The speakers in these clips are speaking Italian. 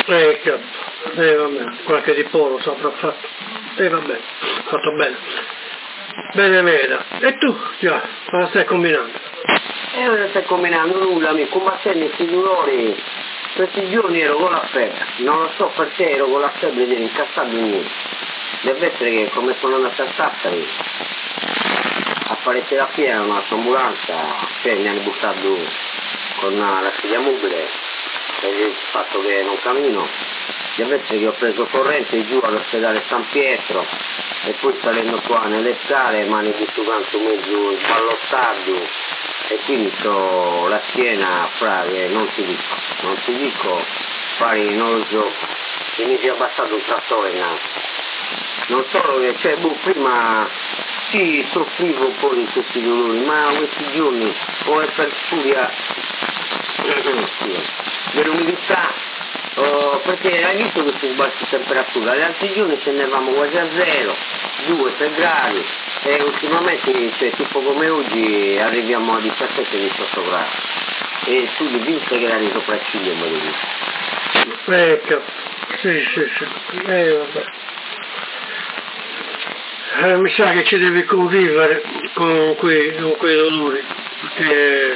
Vabbè, qualche ripolo saprà fatto. Vabbè, fatto bene. Bene Meda. E tu? Già, cosa stai combinando? Non stai combinando nulla, mi combattendo questi dolori. Questi giorni ero con la febbre, non lo so perché ero con la febbre di incastrato niente. Deve essere che come sono andato a Sassari a fare terapia in un'autoambulanza, cioè mi hanno buttato con la sedia mobile per il fatto che non cammino. Deve essere che ho preso corrente giù all'ospedale San Pietro e poi salendo qua nelle scale mi hanno visto tanto mezzo sballottato e quindi ho la schiena fra che non ti dico, pari non lo so, e mi si è abbassato un trattore in naso. Non solo che, cioè, prima sì, soffrivo un po' di questi dolori, ma questi giorni o è per furia dell'umidità, perché hai visto questi sbalzi di temperatura, gli altri giorni scendevamo quasi a 0, 2-3 gradi, e ultimamente, cioè, tipo come oggi, arriviamo a 17-18 gradi, e su di 20 gradi sopra il ciglio, me lo dico. Sì, vabbè. Mi sa che ci devi convivere con quei dolori, perché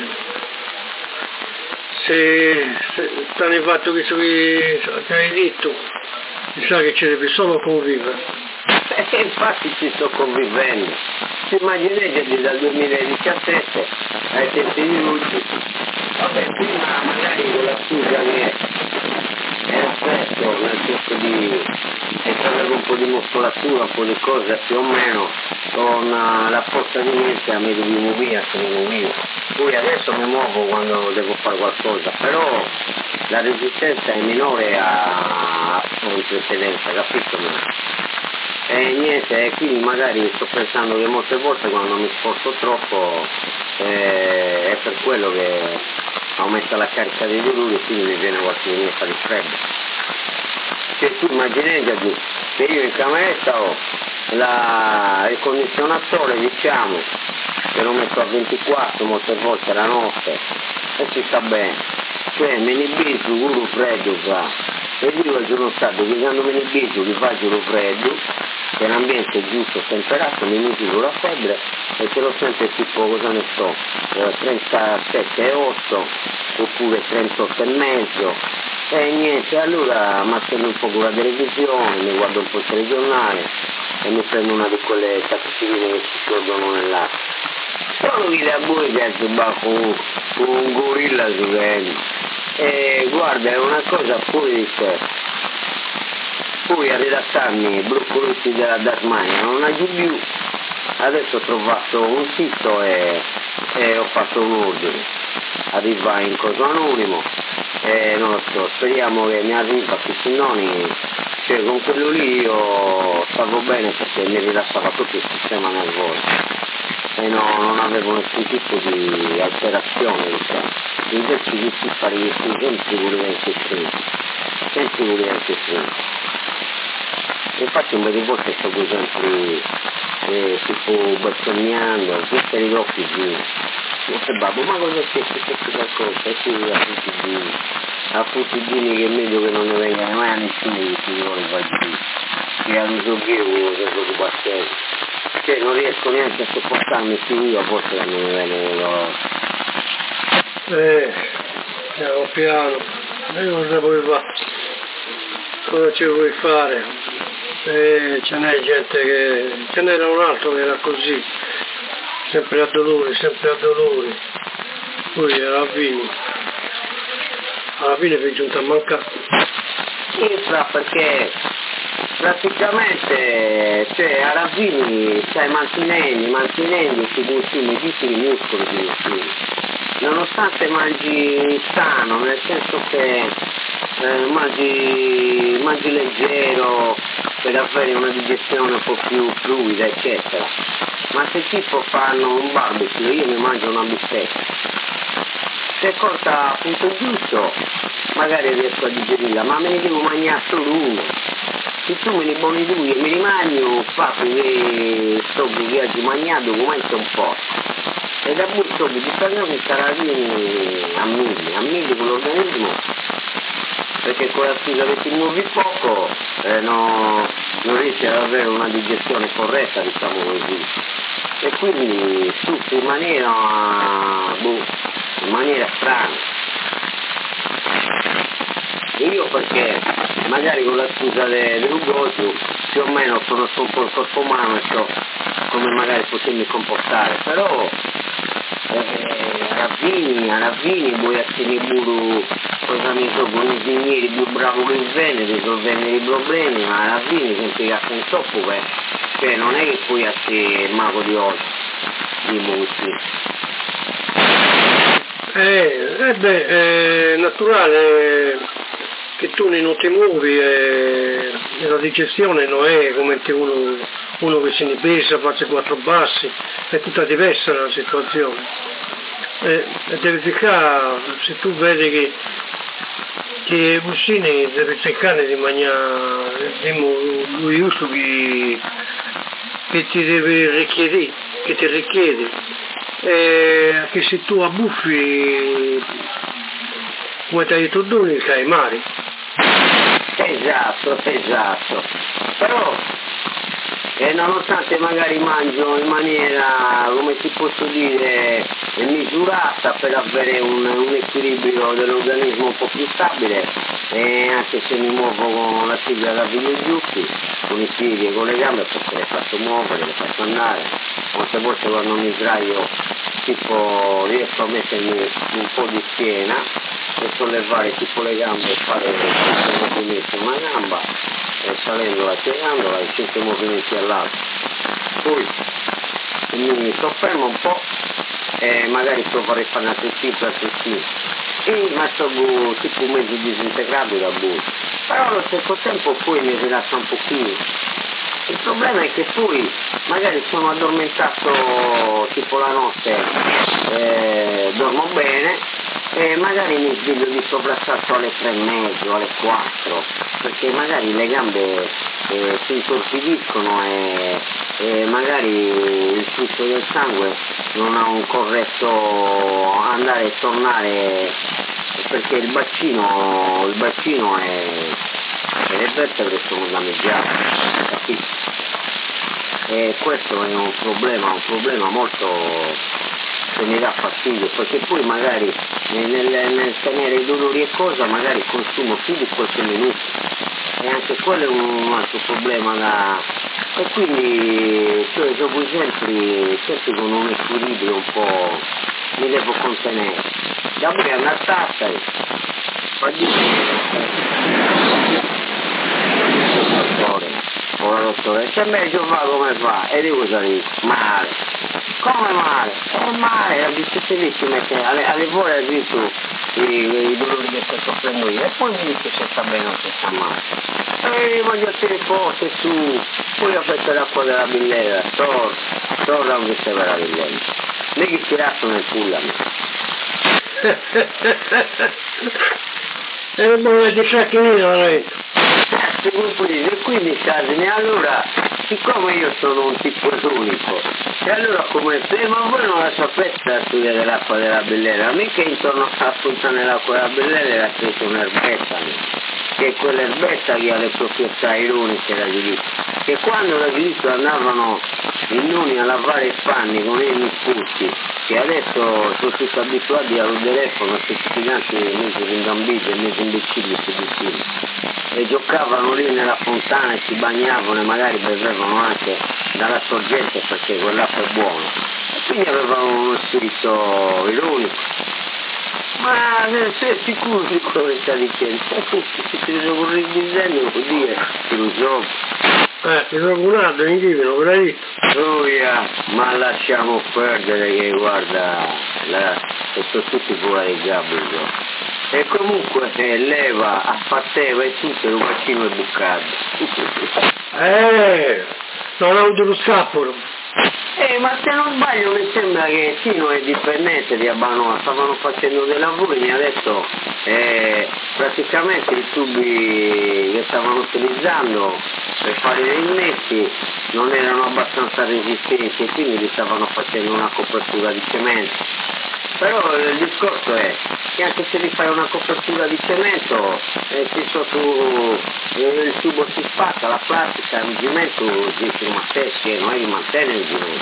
se stanno il fatto che hai detto, mi sa che ci devi solo convivere. Infatti ci sto convivendo. Si immaginate dal 2017 ai tempi di oggi. Vabbè, prima magari con la scusa che era presto, nel senso di avere un po' di muscolatura, un po' di cose più o meno, con la forza di mente a me dovevo via se non muovevo. Poi adesso mi muovo quando devo fare qualcosa, però la resistenza è minore a in precedenza, capito? E niente, quindi magari sto pensando che molte volte quando mi sforzo troppo è per quello che aumenta la carica dei dolori e quindi mi viene qualche minetta di freddo. Cioè tu immaginate che io in cameretta ho il condizionatore, diciamo, che lo metto a 24 molte volte la notte e ci sta bene. Cioè me ne beso uno freddo qua e io sono stato che quando me ne beso che faccio lo freddo, che l'ambiente è giusto temperato, mi misuro la febbre e ce lo sento tipo, cosa ne so, 37,8 oppure 38,5 e niente, allora mi accendo un po' con la televisione, mi guardo un po' il telegiornale e mi prendo una di quelle tazzine che si sciolgono nell'acqua. Solo che da voi che con un gorilla su e guarda, è una cosa fuori poi a rilastarmi i broccolotti della Tasmania non ha più. Adesso ho trovato un sito e ho fatto un ordine, arriva in coso anonimo e non lo so, speriamo che mi arriva questi noni, cioè con quello lì io stavo bene perché mi rilassava tutto il sistema nervoso e non avevo nessun tipo di alterazione, diciamo. Invece di fare gli sempre voleva anche stringi. Infatti un bel di volte sto sempre tipo bestemmiando, tutte le occhi giù. Non so babbo, ma cosa c'è? C'è qualcosa? E qui a Futigini che è meglio che non ne venga mai a nessuno che si vuole fare giù. Che hanno soggevo che sono passato. Cioè non riesco neanche a sopportarmi più io a volte che non mi viene piano piano, io cosa vuoi fare? Cosa ci vuoi fare? Ce n'è gente ce n'era un altro che era così, sempre a dolori, poi alla fine vi è giunto a mancare. Sì, perché praticamente, cioè alla fine stai mantenendo questi consumi, tutti i muscoli, nonostante mangi sano, nel senso che mangi leggero per avere una digestione un po' più fluida, eccetera. Ma se tipo fanno un barbecue, io mi mangio una bistecca. Se corta appunto giusto, magari riesco a digerirla, ma me ne devo mangiare solo uno. Se tu me ne buoni due e me li mangio, fatto che sto che oggi mangiato come un po'. E da busto di tutta la vita sarà a mille con l'organismo. perché con la scusa che ti muovi poco non riesci ad avere una digestione corretta, diciamo così. E quindi stufi in maniera strana. Io perché magari con la scusa dell'Ugosio più o meno conosco un po' il corpo umano e so come magari potermi comportare, però Ravvini, Boiattini Buru, cosa mi so, con i ingegneri più bravo che viene, risolvendo i problemi, ma Ravvini si impiega in troppo, cioè non è che puoi essere il mago di oggi, di Bucci. È naturale che tu non ti muovi e la digestione non è come uno che se ne pesa, fa 4 passi, è tutta diversa la situazione. E devi cercare, se tu vedi che Bussini deve cercare di mangiare lui uso che ti deve richiedere, che ti richiede, che se tu abbuffi come ti hai detto tu, ne sai male. Esatto, però nonostante magari mangio in maniera, come ti posso dire, misurata per avere un equilibrio dell'organismo un po' più stabile, e anche se mi muovo con la figlia da videogiochi, con i piedi e con le gambe, perché le faccio muovere, le faccio andare, molte volte quando mi sdraio tipo riesco a mettermi un po' di schiena e sollevare tipo le gambe e fare 5 movimenti a una gamba, e salendola, piegandola e 5 movimenti all'altro. Poi mi soffermo un po' e magari provare a fare una 5 e faccio tipo un mezzo disintegrato da buio, però allo stesso tempo poi mi rilassa un pochino. Il problema è che poi magari sono addormentato tipo la notte, dormo bene e magari mi sveglio di soprassalto alle 3:30, alle 4, perché magari le gambe si intorpidiscono e magari il flusso del sangue non ha un corretto andare e tornare, perché il bacino e le vertebre sono danneggiate, capito? E questo è un problema molto che mi dà fastidio, perché poi magari nel tenere i dolori e cosa magari consumo più di qualche minuto, e anche quello è un altro problema e quindi cioè, dopo i sempre con un equilibrio un po' mi devo contenere. Da poi andare a Sassari, dottore, se meglio fa come fa, e dico male, come male? È male, la bicicletta si mette alle fuori ha visto i dolori che sto soffrendo io, e poi mi dice se sta bene o se sta male. E voglio essere forte su, poi ho fatto l'acqua della billera, torna un che per la billera. Lei che tirato nel cullami. E non volete sciacchino, lei. E quindi Sardine, allora siccome io sono un tipo unico, e allora come ma voi non la sapete la storia dell'acqua della bellera, mica intorno a punta nell'acqua della bellera era presa un'erbetta, che è quell'erbetta che ha le proprietà ironiche da giudizio, che quando da giudizio andavano i nonni a lavare i panni con i nipoti, che adesso sono tutti abituati al telefono, tutti i giganti mesi ingambiti e mesi imbecilli e giocavano lì nella fontana e si bagnavano e magari bevevano anche dalla sorgente perché quell'acqua è buona, e quindi avevano uno spirito ironico. Ma sei sicuro di quello che sta dicendo? Si chiude con il disegno così ti lo gioco. Mi trovo un altro, mi dicono, quella lì. Ma lasciamo perdere che guarda, sono tutti fuori i gabri. E comunque leva, affatteva e tutto, il vaccino è bucato. Non ha avuto lo scappolo. Ma se non sbaglio mi sembra che Tino è dipendente di Abbanoa, stavano facendo dei lavori, adesso praticamente i tubi che stavano utilizzando per fare dei innetti non erano abbastanza resistenti e quindi li stavano facendo una copertura di cemento. Però il discorso è che anche se li fai una copertura di cemento, il tubo si spacca, la plastica, il cemento dice ma te che non è di mantenere il cemento.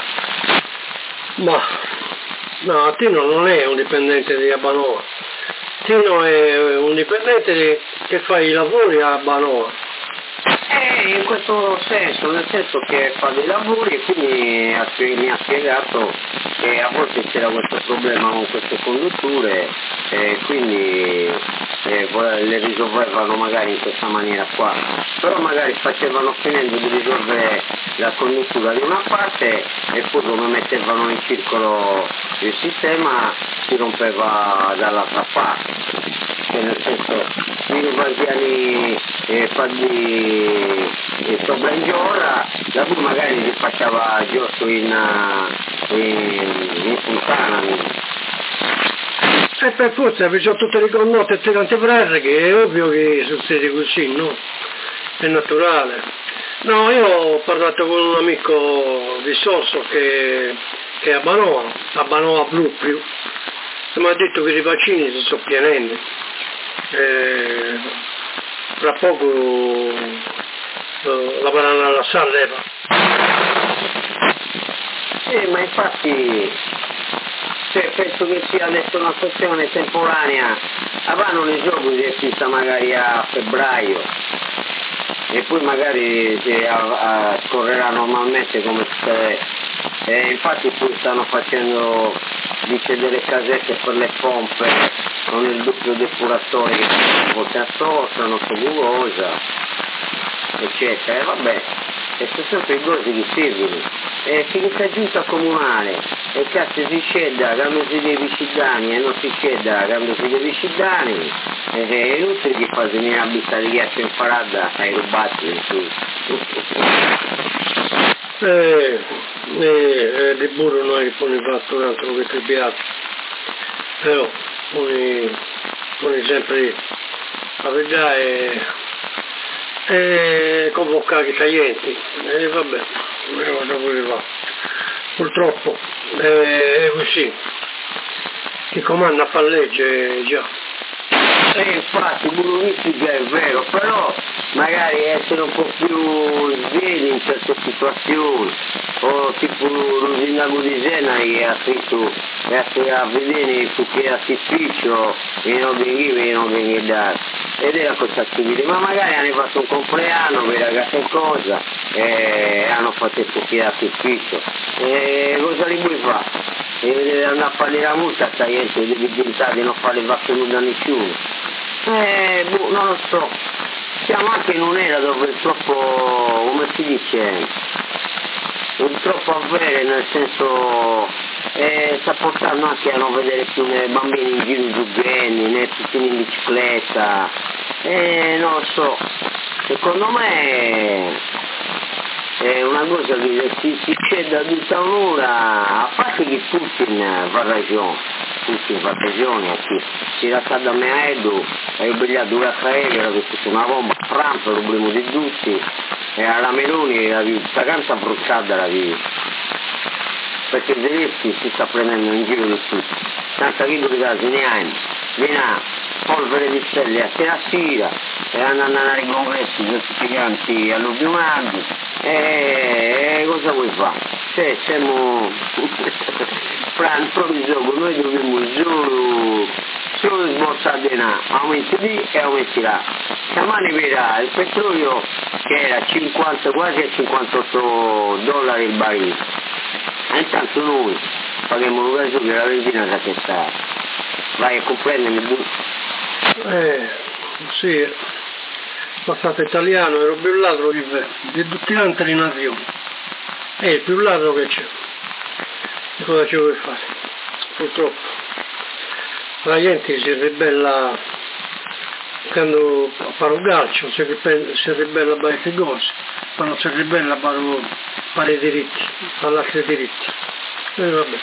No, Tino non è un dipendente di Abbanoa, Tino è un dipendente che fa i lavori a Abbanoa. In questo senso, nel senso che fa dei lavori e quindi mi ha spiegato che a volte c'era questo problema con queste condutture e quindi le risolvevano magari in questa maniera qua, però magari facevano finendo di risolvere la conduttura di una parte e poi come mettevano in circolo il sistema si rompeva dall'altra parte, cioè nel senso i bastiani sopra in giorra, da cui magari li faceva giusto in puntana. E per forza, perciò tutte le condotte e tante pratiche, è ovvio che succede così, no? È naturale. No, io ho parlato con un amico di Sorso che è a Banoa Blu più, e mi ha detto che i vaccini si stanno pienendo. Tra poco la faranno alla Salleva. Ma infatti penso che sia adesso una questione temporanea, vanno le giochi che si sta magari a febbraio e poi magari scorrerà normalmente come se infatti poi stanno facendo dice delle casette per le pompe con il doppio depuratore che a volte assortano, tubulosa eccetera, e vabbè, e sono sempre cose che servono. Finita giunta comunale e cazzo si scenda quando si deve scidani e non si scenda quando si deve scidani, è inutile che fa venire a abitare di ghiaccio in parada ai rubati di burro non è che poi ne fatto un altro che trebbiato, però poi sempre la verità è convocare i taglienti e vabbè, purtroppo è così, chi comanda fa legge già. Infatti buonistica è vero, però magari essere un po' più svegli in certe situazioni, o tipo l'usinago di Sena che ha scritto a vedere su che artificio e non viene dato, ed era cosa civile, ma magari hanno fatto un compleanno per ragazze cosa e hanno fatto il fuoco artificio, e cosa li vuoi fare? E deve andare a fare la multa a sta gente, devi tentare di non fare vacche nulla a nessuno. Non lo so, siamo anche in un'era dove è troppo, come si dice, non troppo avere, nel senso sta portando anche a non vedere più né bambini in giro giubbeni, né tutti in bicicletta, non lo so, secondo me è una cosa che si c'è da tutta un'ora, a parte che Putin va ragione, si era da me a Edo, e il bigliato dura a era tutta una bomba, a Trump lo primo di tutti, e alla Meloni la questa canta bruciata la vita, perché Zelensky si sta prendendo in giro di tutti, senza che due casi neanche, viene a polvere di stelle a sera e andando ai congressi tutti giganti alluvionati, e cosa vuoi fare? Cioè siamo fra il proprio gioco, noi dobbiamo solo sborsare denaro, aumenti lì e aumenti là. Stamani verrà il petrolio che era 50, quasi a $58 il barile, e intanto noi paghiamo un prezzo che la benzina sa che sta, vai a comprendermi. Sì, lo Stato italiano era il più ladro di tutti gli altri nazioni, è il più ladro che c'è, e cosa ci vuoi fare? Purtroppo la gente si ribella quando fa un calcio, si ribella per queste cose, quando si ribella per i diritti, per altri diritti, e vabbè.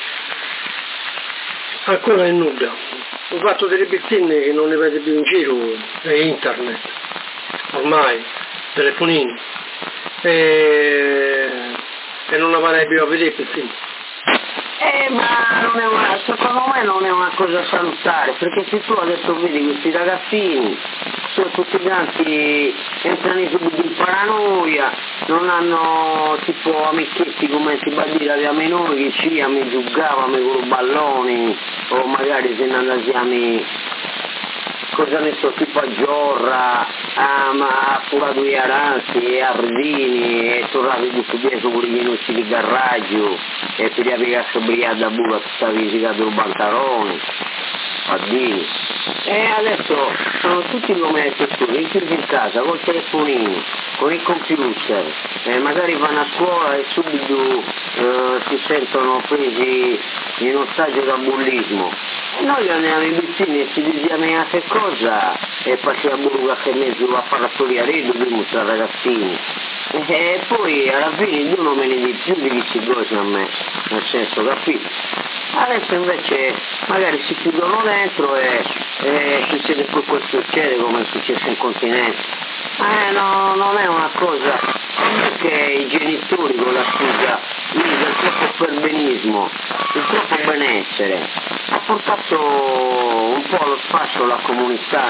Ancora in nuda, ho fatto delle pizzine che non le vedi più in giro, è internet, ormai, telefonini, e non la farei più a vedere pizzine. Ma non è secondo me non è una cosa salutare, perché se tu adesso vedi questi ragazzini, sono tutti quanti, entrano subito in paranoia, non hanno tipo amichetti come si va a dire avevamo noi che ci mi giocavamo con i balloni, o magari se ne andiamo cosa ne so, tipo a Giorra, a Furadui Aranzi, a Ardini, e tornavi tutto dietro con gli inizio di garraggio, e per la picassa brigata buca tutta visita del Bantarone, a Dini. E adesso sono tutti come persone, chiusi in casa, col telefonino, con il computer, magari vanno a scuola e subito si sentono presi in ostaggio da bullismo. Noi andiamo in vicini e ci diciamo che cosa e facciamo qualche mezzo a fare la storia redo prima tra ragazzini e poi alla fine tu non me ne di più di queste cose a me, nel senso, capito? Adesso invece magari si chiudono dentro e succede poi quel che succede come è successo in continente. No, non è una cosa, perché i genitori con la scusa del troppo perbenismo, del troppo benessere, ha portato un po' allo spazio alla comunità,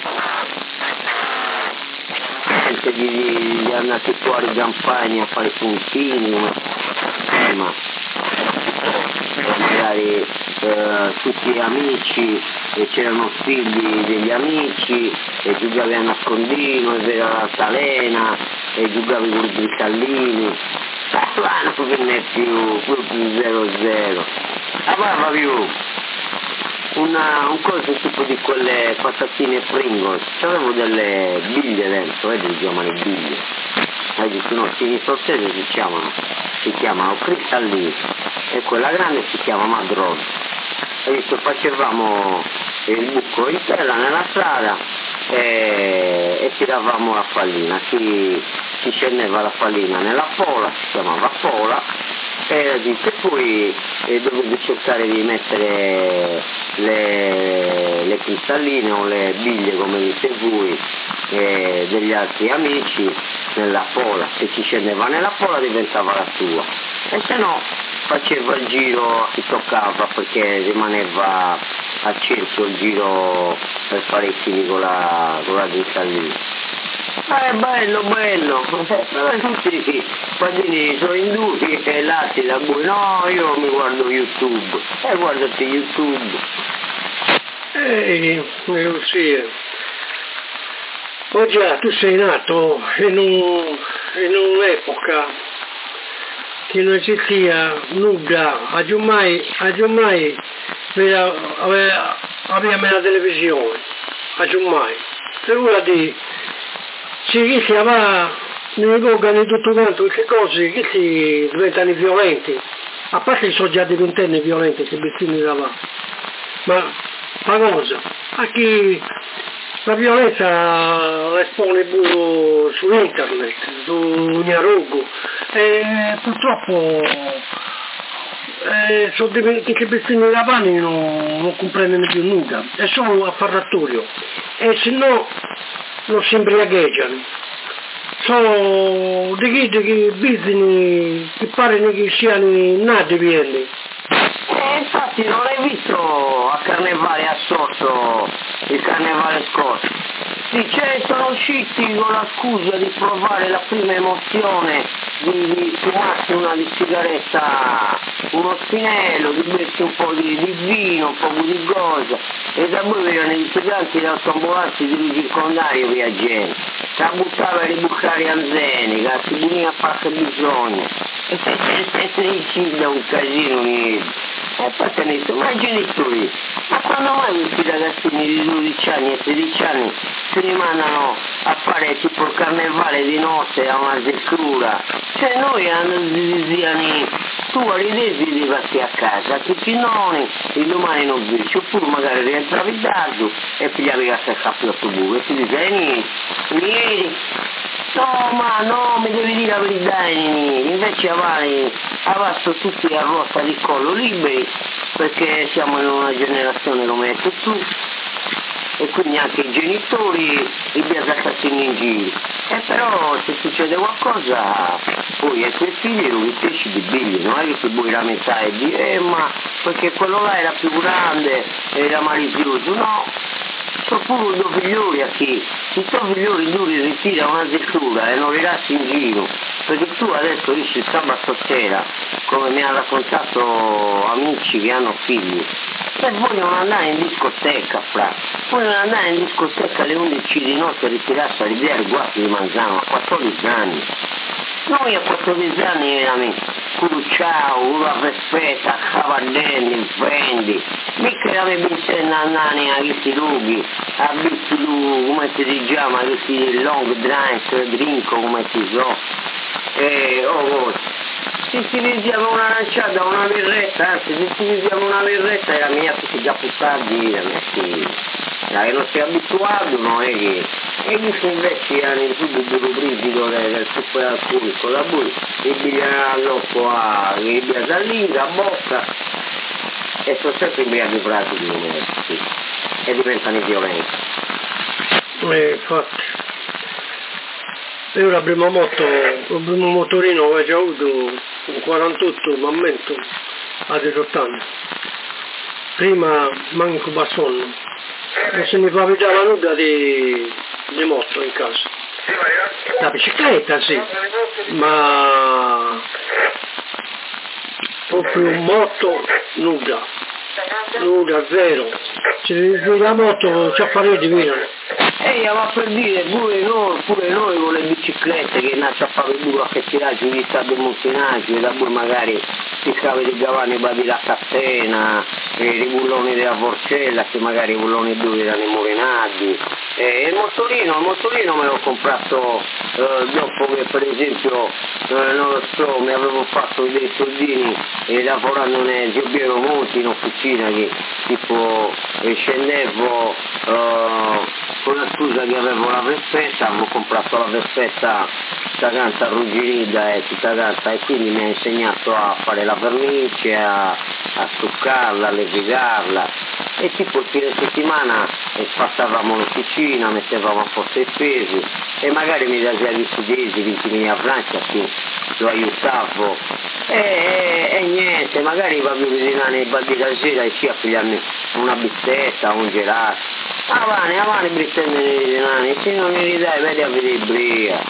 di andare fuori in campagna a fare puntini, ma magari tutti amici e c'erano figli degli amici e giocavi a nascondino e vedi l'altalena e giocavi con i bricallini, non venne più 0-0, aveva più un coso tipo di quelle patatine Pringles, c'avevo delle biglie dentro, li chiamano biglie, i nostri sottesi si chiamano cristallini e quella grande si chiama madrone. E visto facevamo il buco in terra nella strada e tiravamo la pallina, si scendeva la pallina nella pola, si chiamava pola, e poi dovevi cercare di mettere le cristalline o le biglie come dite voi degli altri amici nella pola, se ci scendeva nella pola diventava la tua e se no faceva il giro a chi toccava perché rimaneva al centro il giro per fare i fili con la cristallina. Bello, però tutti i bambini sono indugi e lati da voi, no, io mi guardo YouTube, guardati YouTube. Lucia, oggi tu sei nato in un'epoca che non esisteva nulla, mai abbiamo la televisione, mai. Se ora di si chiama nell'organo di tutto quanto queste cose che si diventano violenti, a parte che sono già diventati violenti questi bestini da là, ma la cosa, a chi la violenza la espone pure su internet, su Gnarogo, e purtroppo questi bestini da pani non comprendono più nulla, è solo un affarratorio, e se no non si imbriagheggiano. Sono di che business che pare che siano nati vieni. Infatti non l'hai visto a Carnevale a Sorso, il Carnevale scorso? Sì, sono usciti con la scusa di provare la prima emozione di fumarsi una di sigaretta, uno spinello, di bersi un po' di vino, un po' di cosa, e da poi erano i studianti da autoambulanza di circondario viaggiano, la buttava a ribucare anzenica, si bunia a fare bisogno, e se da un casino niente. E poi te ne sono, ma i genitori, ma quando mai questi ragazzini di 12 anni e 13 anni se ne mandano a fare tipo il carnevale di notte a una zecrura? Cioè noi anziani, tu ridesi di passi a casa, tutti i nonni, il domani non vici, oppure magari rientravi tardi e pigliavi a cappiotto buco e ti dicevi, vieni, no, mi devi dire la verità, invece avanti tutti a rotta di collo liberi, perché siamo in una generazione come hai detto tu, e quindi anche i genitori li assassini in giro. E però se succede qualcosa poi ai tuoi figli lo riesci di bigli, non è che ti vuoi lamentare e dire ma perché quello là era più grande, era malizioso, no, sono pure due figlioli a chi, i tuoi figlioli tu li ritira una settura e non li lasci in giro, perché tu adesso esci il sabato sera, come mi hanno raccontato amici che hanno figli, e vogliono andare in discoteca, vogliono andare in discoteca alle 11 di notte a ritirarsi all'idea del guasti di Manzano a 14 anni. Noi a 14 anni eravamo Cruciao, una Vespeta, Cavadelli, Fendi, mica eravamo pensando a andare a questi luoghi, a visto come si chiama, questi long drink, come si so, se si vediamo un'aranciata, una birretta, anzi se si vediamo una birretta è la mia tutti già puttati, la mia figlia, che non si è abituato, non è che, e mi sono invece anni subito rubrico del super alcolico, da cui il bigliano all'occo a salire, a bocca, e sono sempre imbriachi pratici sì, e diventano violenti. Infatti. Io il primo motorino che avevo avuto un 48 Mammento a 18 anni. Prima manco basonno. Non se mi capitava nulla di moto in casa. La bicicletta sì, ma proprio moto nulla, zero. Se la moto ci affari divino. Ma per dire, pure noi con le biciclette che nasce a fare due a che tirarci di stato montinaggi, e da poi magari si scava di Gavanni per la catena, i bulloni della Forcella, che magari i bulloni due erano morenati. Il motorino me l'ho comprato dopo che per esempio, non lo so, mi avevo fatto dei soldini lavorando nel Giobiero Monti in officina, che tipo scendevo con la scusa che avevo la Vespetta, avevo comprato la Vespetta tutta canta arrugginita e tutta canta, e quindi mi ha insegnato a fare la vernice, a stuccarla, a levigarla, e tipo il fine settimana passavamo l'officina, mettevamo a posto i pesi e magari mi dava gli studenti, 20.000 franchi, sì, lo aiutavo e niente, magari va più vicino nei baldi da sera e ci a pigliarmi una bizzetta, un gelato. Avanti, brittende nei nani, se non li ridai, vedi a vedere bria.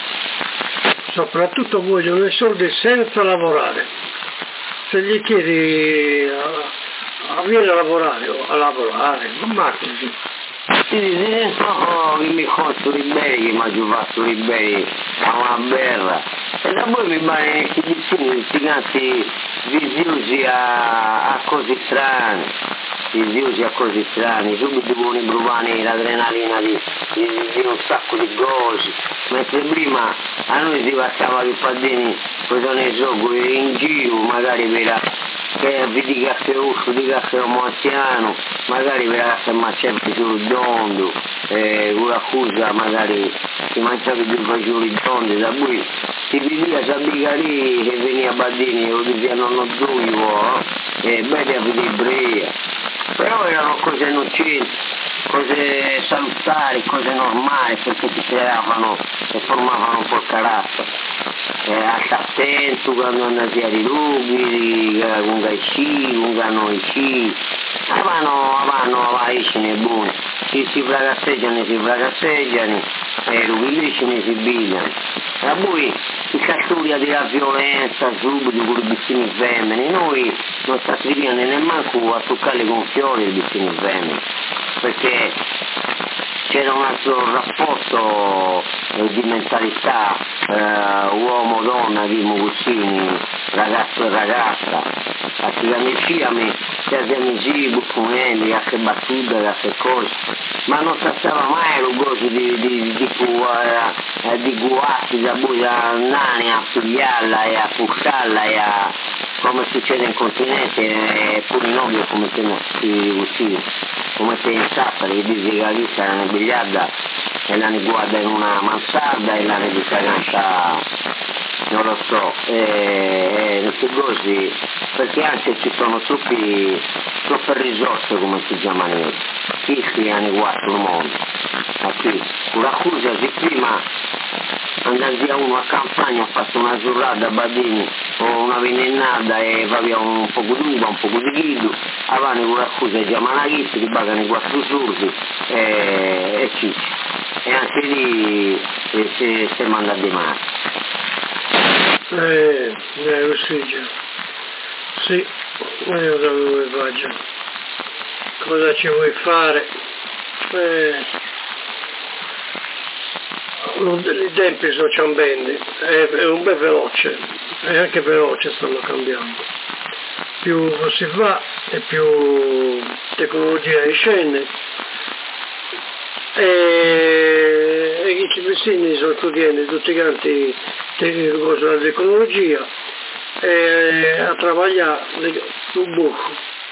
Soprattutto vogliono i soldi senza lavorare. Se gli chiedi vieni a lavorare, non va così. Sì, no, che mi conto liberi, che mi ha giovato liberi a una berra. E da poi mi pare che questi canti visiosi a cose strane. A cose strane, subito buoni bruvani l'adrenalina di un sacco di cose, mentre prima a noi si passava i pallini cosa ne so, in giro magari per vedi caffè rosso, di caffè anziano, magari per la caffè macciati sul dondo, con l'accusa magari si mangiava due fagioli dondi, da cui si vedeva Sabicari che veniva a Baldini, lo diceva nonno Giulio, e bene a vedere brea. Però erano cose innocenti, cose salutari, cose normali, perché ti creavano e formavano un po' il carattere. Sta attento quando andavi ai rughi, con i sci, con i sci, avanti ne buoni, si fragasseggiano, e rubilissimi si bigliano. E poi i catturi della violenza, subito con i bicini femmini, noi non sta scrivendo nemmeno a toccare con fiori i bicini femmini, perché c'era un altro rapporto di mentalità uomo-donna di Muguzzini, ragazzo e ragazza, attivamente se amici, buffoni, a che battute, a che cose, ma non sapeva mai lo gozo di guasti da nani a pigliarla e a pusciarla e a come succede in continente e pure in ovvio come si come se in Sassari che dice che la lista era una biliarda e la ne guarda in una mansarda e la ne dice non lo so, così, perché anche ci sono troppe risorse, come si chiamano, chi hanno guardato il mondo. Qui, l'accusa di prima andare via uno a campagna, ha fatto una giornata a Badini o una venennata e va via un po' di uva, un po' di guido, avanti con l'accusa di Giamanaghisti, che pagano i 4 sordi e cicci. E anche lì si manda di mare. Così già. Sì, io sapevo che faccio. Cosa ci vuoi fare? I tempi sono cambiando, è un bel veloce, e anche veloce stanno cambiando. Più si fa e più tecnologia scende. E chi ci vicini sono studiando tutti quanti la tecnologia e a lavorare un buco.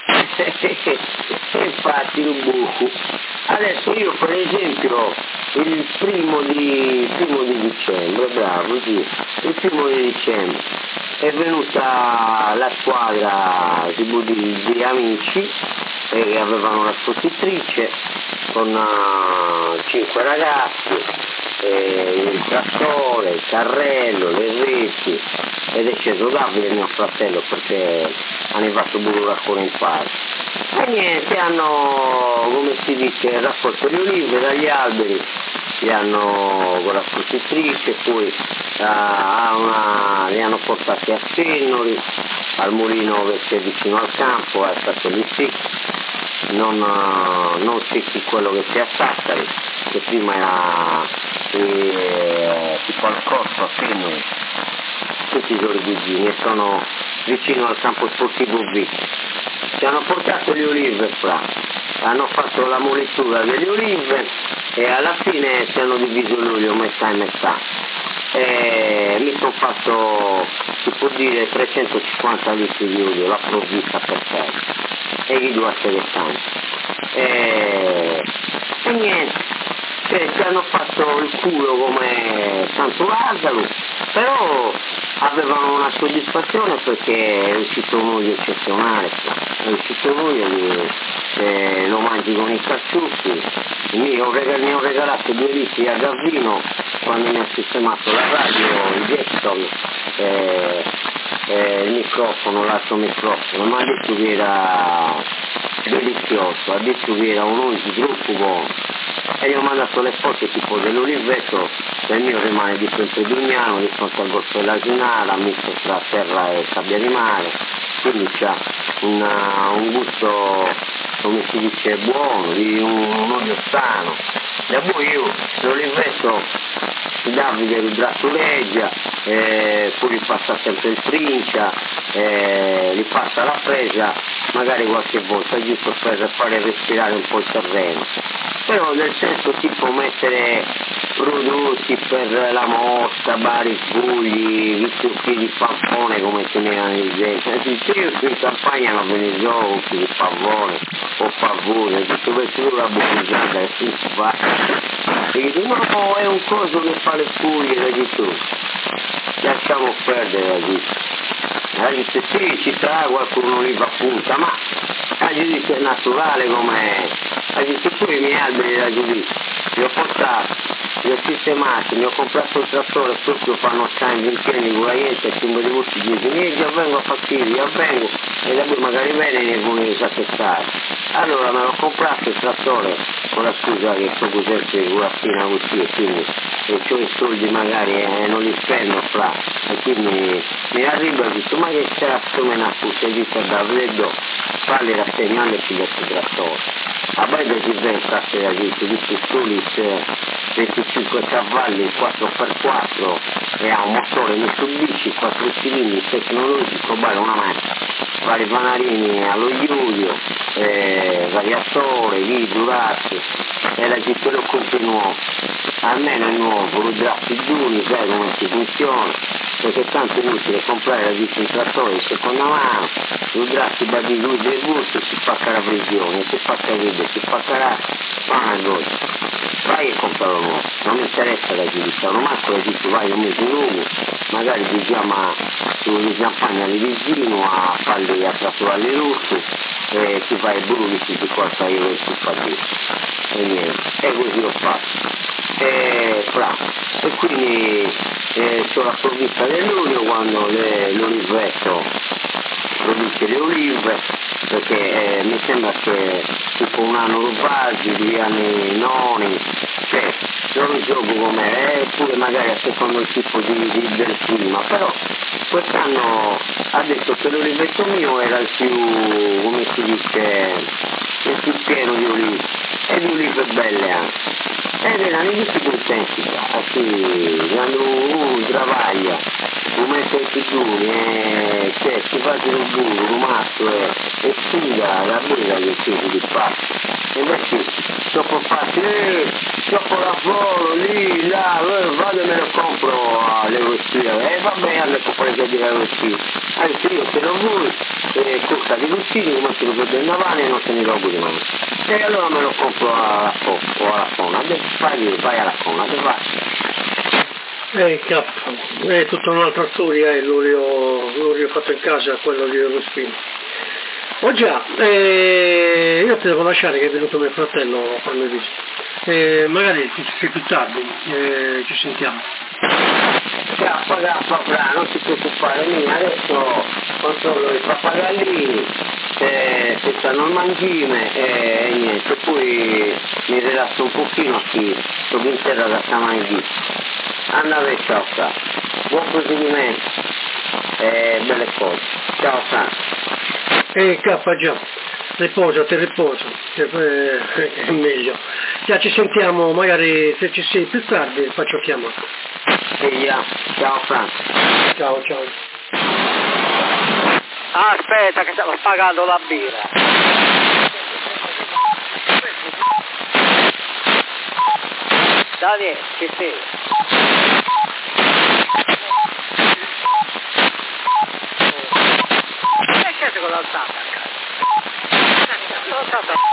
Infatti un buco. Adesso io per esempio il primo di dicembre, bravo, sì, il primo di dicembre è venuta la squadra di amici che avevano la scottitrice con 5 ragazzi, il trattore, il carrello, le reti, ed è sceso Davide, mio fratello, perché hanno fatto burro con il padre. E niente, hanno, come si dice, raccolto le olive dagli alberi, li hanno con la fruttitrice, poi li hanno portati a Fennori, al mulino che c'è vicino al campo, è stato lì secchi, non secchi quello che c'è a Sassari, che prima era tipo al corso a Fennori, tutti i loro cugini, e sono vicino al campo sportivo B. Ci hanno portato le olive fra, hanno fatto la molitura delle olive e alla fine si hanno diviso l'olio metà e metà. Mi sono fatto, si può dire, 350 litri di olio, la provvista per terra, e gli due a tanto. E niente, ci hanno fatto il culo come Santo Lazzaro, però avevano una soddisfazione perché è uscito un olio eccezionale, è uscito un olio che lo mangi con i carciuffi. Ne ho regalato 2 litri a Gavino quando mi ha sistemato la radio, il desktop, il microfono, l'altro microfono, mi ha detto che era delizioso, ha detto che era un olio troppo buono. E io ho mandato le foto tipo dell'oliveto, il mio rimane di Dugnano, di fronte al golfo della Ginara, misto tra terra e sabbia di mare, quindi c'ha un gusto, come si dice, buono, di un olio sano. E poi io l'oliveto, Davide il gratuleggia, poi gli passa sempre il trincia, gli passa la presa, magari qualche volta giusto per fare respirare un po' il terreno. Però nel senso tipo mettere prodotti per la mossa, baricugli, vicchi di pavone come tenevano i gente. Io qui in campagna non vengo gioco di pavone o pavone, tutto questo la bucciata e si fa. E dico no, è un coso che fa le fuglie, e di tu. Lasciamo perdere, ha detto sì, ci sarà qualcuno lì va punta, ma ha giudizio è naturale com'è. Ha detto pure i miei alberi da giudizio, li ho portati, li ho sistemati, mi ho comprato il trattore, tutto fanno stare in piedi con la gente, e prima di tutti dicono, io vengo a fastidio, io vengo, e da poi magari bene ne vuole disassettare. Allora me l'ho comprato il trattore, con la scusa che sto così con la spina così, e quindi ho i soldi magari e non li spendo fra, e quindi mi arrivo e dico, ma che cazzo me ne ha tutto, e dico da vedo, farli rassegnare e pigliare il trattore. A breve si pensasse da dice, di Sulis 25 cavalli 4x4 e ha un motore Mitsubishi 4 cilindri tecnologico, vale una macchina, vari panarini allo Iulio, variatore, lì, durati, e la gente lo compra nuovo, almeno è nuovo, lo drafti giuni, sai come si funziona, perché tanto è inutile comprare la dice un trattore di seconda mano, lo drafti badi lui del gusto, si spacca la prisione, si spacca il video, si spaccherà, fa una cosa. vai e compralo nuovo, non mi interessa da giudicare, un altro dice vai un mese nuovo, magari ti chiama sulle campagne di vicino a farli a trattovarli russi e ti fai brulli di 40 euro in suppadì e niente, e così ho fatto. E quindi sono la provvista dell'olio quando l'olivetto produce le olive, perché mi sembra che tipo un anno rubati, 2 anni noni, cioè non lo gioco com'è, eppure magari a secondo il tipo del clima, però quest'anno ha detto che l'olivetto mio era il più, come si dice, il più pieno di olive, e di olive belle anche. Ed erano tutti contenti, quando uno travaglia, lo mette in pigioni, cioè si fa il burro, lo mazzo e sfiga la bella che c'è di fatto. E invece dopo fatti, dopo lavoro, lì, là, vado e me lo compro all'Eurostia, e vabbè, alle comprare di Eurostia. Anzi io se lo vuoi, costa di lucidi, come se lo vedo in navale e non se ne rogo di mano. E allora me lo compro alla Fo o alla Fona, adesso vai alla Fona, che vai? È tutta un'altra storia, l'olio fatto in casa, quello di Eurospin. Oh già, io ti devo lasciare che è venuto mio fratello a farmi visita. Magari più tardi ci sentiamo. Ciao, non si preoccupare, adesso controllo i pappagallini, se stanno al mangime e niente, poi mi rilasso un pochino qui, sono in terra da stamattina. Andate, ciao, buon proseguimento e belle cose. Ciao, già, riposati, che è meglio. Già ci sentiamo, magari se ci sei più tardi faccio chiamata. Ciao Franco. Ciao. Aspetta che stavo pagando la birra. Daniele, che sei? E che sei con l'alzata?